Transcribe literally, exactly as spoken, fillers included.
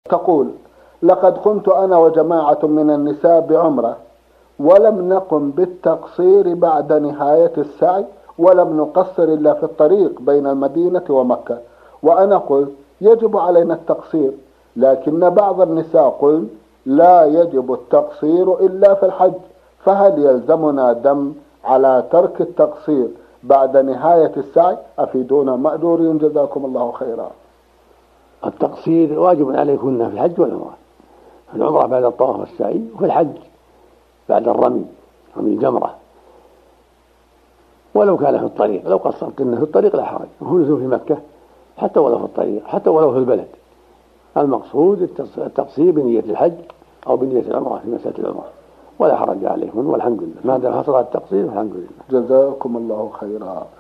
تقول: لقد قمت أنا وجماعة من النساء بعمرة، ولم نقم بالتقصير بعد نهاية السعي، ولم نقصر إلا في الطريق بين المدينة ومكة. وأنا قلت: يجب علينا التقصير، لكن بعض النساء قل: لا يجب التقصير إلا في الحج، فهل يلزمنا دم على ترك التقصير بعد نهاية السعي؟ أفيدونا مأجورين جزاكم الله خيرا. التقصير واجب عليكن في الحج والعمرة. في العمرة بعد الطواف والسعي، وفي الحج بعد الرمي، رمي الجمرة، ولو كان في الطريق. لو قصرتن في الطريق لا حرج، وهو في مكة حتى ولو في الطريق، حتى ولو في البلد. المقصود التقصير بنية الحج أو بنية العمرة في مسألة العمرة، ولا حرج عليكم والحمد لله، ما دام حصل التقصير والحمد لله. جزاكم الله خيرا.